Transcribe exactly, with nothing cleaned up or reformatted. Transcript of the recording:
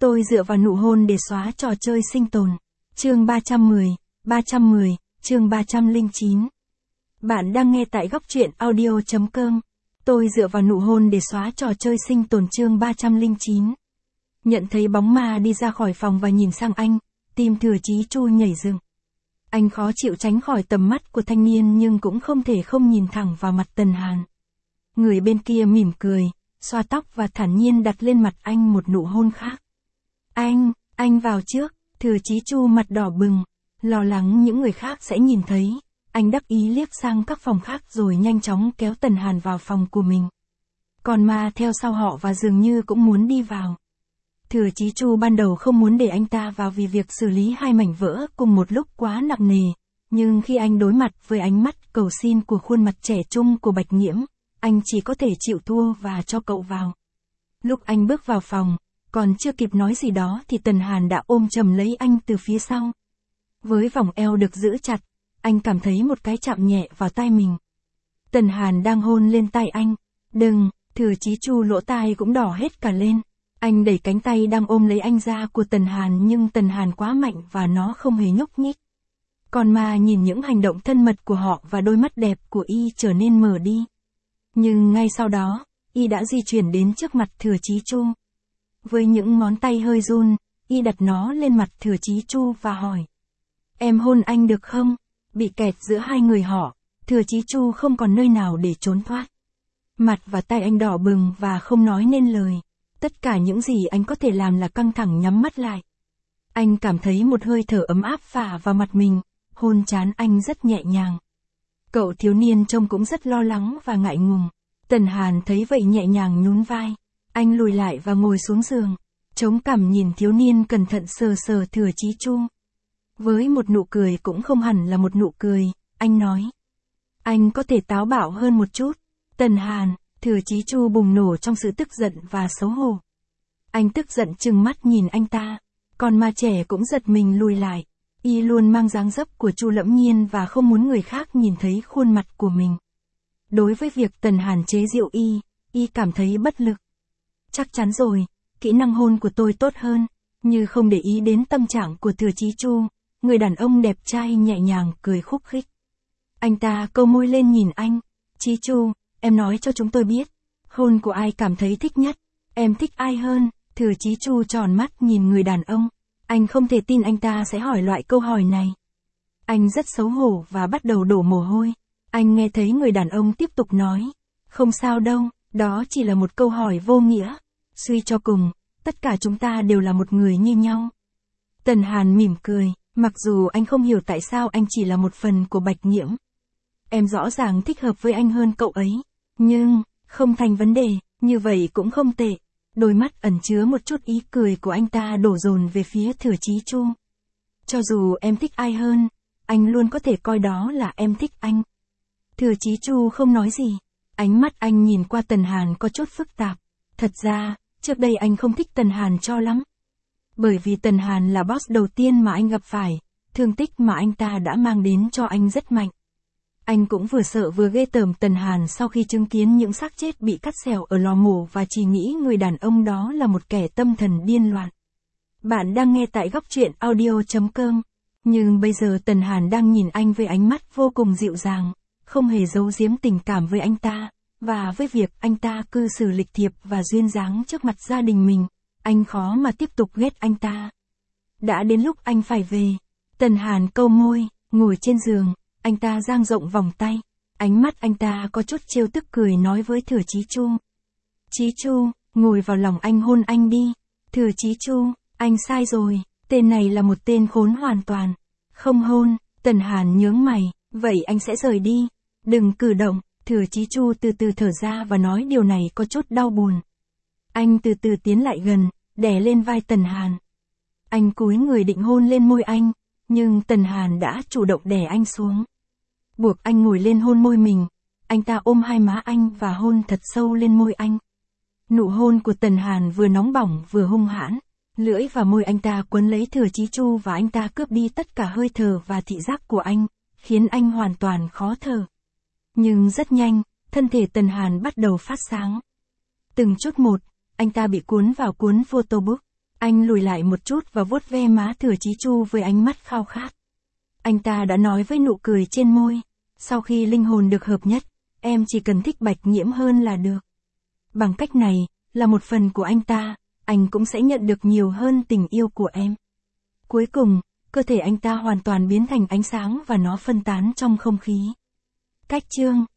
Tôi dựa vào nụ hôn để xóa trò chơi sinh tồn. Chương ba trăm mười, ba trăm mười, chương ba trăm lẻ chín. Bạn đang nghe tại góc truyện audio chấm com. Tôi dựa vào nụ hôn để xóa trò chơi sinh tồn chương ba trăm lẻ chín. Nhận thấy bóng ma đi ra khỏi phòng và nhìn sang anh, tim Thừa Chí Chu nhảy dựng. Anh khó chịu tránh khỏi tầm mắt của thanh niên nhưng cũng không thể không nhìn thẳng vào mặt Tần Hàn. Người bên kia mỉm cười, xoa tóc và thản nhiên đặt lên mặt anh một nụ hôn khác. Anh, anh vào trước. Thừa Chí Chu mặt đỏ bừng, lo lắng những người khác sẽ nhìn thấy. Anh đắc ý liếc sang các phòng khác rồi nhanh chóng kéo Tần Hàn vào phòng của mình. Còn ma theo sau họ và dường như cũng muốn đi vào. Thừa Chí Chu ban đầu không muốn để anh ta vào vì việc xử lý hai mảnh vỡ cùng một lúc quá nặng nề. Nhưng khi anh đối mặt với ánh mắt cầu xin của khuôn mặt trẻ trung của Bạch Nghiễm, anh chỉ có thể chịu thua và cho cậu vào. Lúc anh bước vào phòng, còn chưa kịp nói gì đó thì Tần Hàn đã ôm chầm lấy anh từ phía sau. Với vòng eo được giữ chặt, anh cảm thấy một cái chạm nhẹ vào tai mình. Tần Hàn đang hôn lên tai anh. Đừng, Thừa Chí Chu lỗ tai cũng đỏ hết cả lên. Anh đẩy cánh tay đang ôm lấy anh ra của Tần Hàn nhưng Tần Hàn quá mạnh và nó không hề nhúc nhích. Còn ma nhìn những hành động thân mật của họ và đôi mắt đẹp của y trở nên mờ đi. Nhưng ngay sau đó, y đã di chuyển đến trước mặt Thừa Chí Chu. Với những ngón tay hơi run, y đặt nó lên mặt Thừa Chí Chu và hỏi. Em hôn anh được không? Bị kẹt giữa hai người họ, Thừa Chí Chu không còn nơi nào để trốn thoát. Mặt và tay anh đỏ bừng và không nói nên lời. Tất cả những gì anh có thể làm là căng thẳng nhắm mắt lại. Anh cảm thấy một hơi thở ấm áp phả vào mặt mình, hôn trán anh rất nhẹ nhàng. Cậu thiếu niên trông cũng rất lo lắng và ngại ngùng. Tần Hàn thấy vậy nhẹ nhàng nhún vai. Anh lùi lại và ngồi xuống giường, chống cằm nhìn thiếu niên cẩn thận sờ sờ Thừa Chí Chu. Với một nụ cười cũng không hẳn là một nụ cười, anh nói. Anh có thể táo bạo hơn một chút. Tần Hàn, Thừa Chí Chu bùng nổ trong sự tức giận và xấu hổ. Anh tức giận trừng mắt nhìn anh ta, còn ma trẻ cũng giật mình lùi lại. Y luôn mang dáng dấp của Chu Lẫm Nhiên và không muốn người khác nhìn thấy khuôn mặt của mình. Đối với việc Tần Hàn chế giễu y, y cảm thấy bất lực. Chắc chắn rồi, kỹ năng hôn của tôi tốt hơn, như không để ý đến tâm trạng của Thừa Chí Chu, người đàn ông đẹp trai nhẹ nhàng cười khúc khích. Anh ta câu môi lên nhìn anh. Chí Chu, em nói cho chúng tôi biết, hôn của ai cảm thấy thích nhất, em thích ai hơn? Thừa Chí Chu tròn mắt nhìn người đàn ông. Anh không thể tin anh ta sẽ hỏi loại câu hỏi này. Anh rất xấu hổ và bắt đầu đổ mồ hôi. Anh nghe thấy người đàn ông tiếp tục nói. Không sao đâu, đó chỉ là một câu hỏi vô nghĩa. Suy cho cùng, tất cả chúng ta đều là một người như nhau. Tần Hàn mỉm cười, mặc dù anh không hiểu tại sao anh chỉ là một phần của Bạch Nghiễm. Em rõ ràng thích hợp với anh hơn cậu ấy. Nhưng, không thành vấn đề, như vậy cũng không tệ. Đôi mắt ẩn chứa một chút ý cười của anh ta đổ dồn về phía Thừa Chí Chu. Cho dù em thích ai hơn, anh luôn có thể coi đó là em thích anh. Thừa Chí Chu không nói gì. Ánh mắt anh nhìn qua Tần Hàn có chút phức tạp. Thật ra, trước đây anh không thích Tần Hàn cho lắm. Bởi vì Tần Hàn là boss đầu tiên mà anh gặp phải, thương tích mà anh ta đã mang đến cho anh rất mạnh. Anh cũng vừa sợ vừa ghê tởm Tần Hàn sau khi chứng kiến những xác chết bị cắt xẻo ở lò mổ và chỉ nghĩ người đàn ông đó là một kẻ tâm thần điên loạn. Bạn đang nghe tại góc truyện audio chấm com. Nhưng bây giờ Tần Hàn đang nhìn anh với ánh mắt vô cùng dịu dàng, không hề giấu giếm tình cảm với anh ta, và với việc anh ta cư xử lịch thiệp và duyên dáng trước mặt gia đình mình, anh khó mà tiếp tục ghét anh ta. Đã đến lúc anh phải về. Tần Hàn câu môi, ngồi trên giường, anh ta dang rộng vòng tay. Ánh mắt anh ta có chút trêu tức cười nói với Thừa Chí Chu. Chí Chu, ngồi vào lòng anh hôn anh đi. Thừa Chí Chu, anh sai rồi, tên này là một tên khốn hoàn toàn. Không hôn. Tần Hàn nhướng mày, vậy anh sẽ rời đi. Đừng cử động. Thừa Chí Chu từ từ thở ra và nói điều này có chút đau buồn. Anh từ từ tiến lại gần, đè lên vai Tần Hàn. Anh cúi người định hôn lên môi anh, nhưng Tần Hàn đã chủ động đè anh xuống. Buộc anh ngồi lên hôn môi mình. Anh ta ôm hai má anh và hôn thật sâu lên môi anh. Nụ hôn của Tần Hàn vừa nóng bỏng vừa hung hãn. Lưỡi và môi anh ta quấn lấy Thừa Chí Chu và anh ta cướp đi tất cả hơi thở và thị giác của anh, khiến anh hoàn toàn khó thở. Nhưng rất nhanh, thân thể Tần Hàn bắt đầu phát sáng. Từng chút một, anh ta bị cuốn vào cuốn photobook. Anh lùi lại một chút và vuốt ve má Thừa Chí Chu với ánh mắt khao khát. Anh ta đã nói với nụ cười trên môi, sau khi linh hồn được hợp nhất, em chỉ cần thích Bạch Nhiễm hơn là được. Bằng cách này, là một phần của anh ta, anh cũng sẽ nhận được nhiều hơn tình yêu của em. Cuối cùng, cơ thể anh ta hoàn toàn biến thành ánh sáng và nó phân tán trong không khí. Cách chương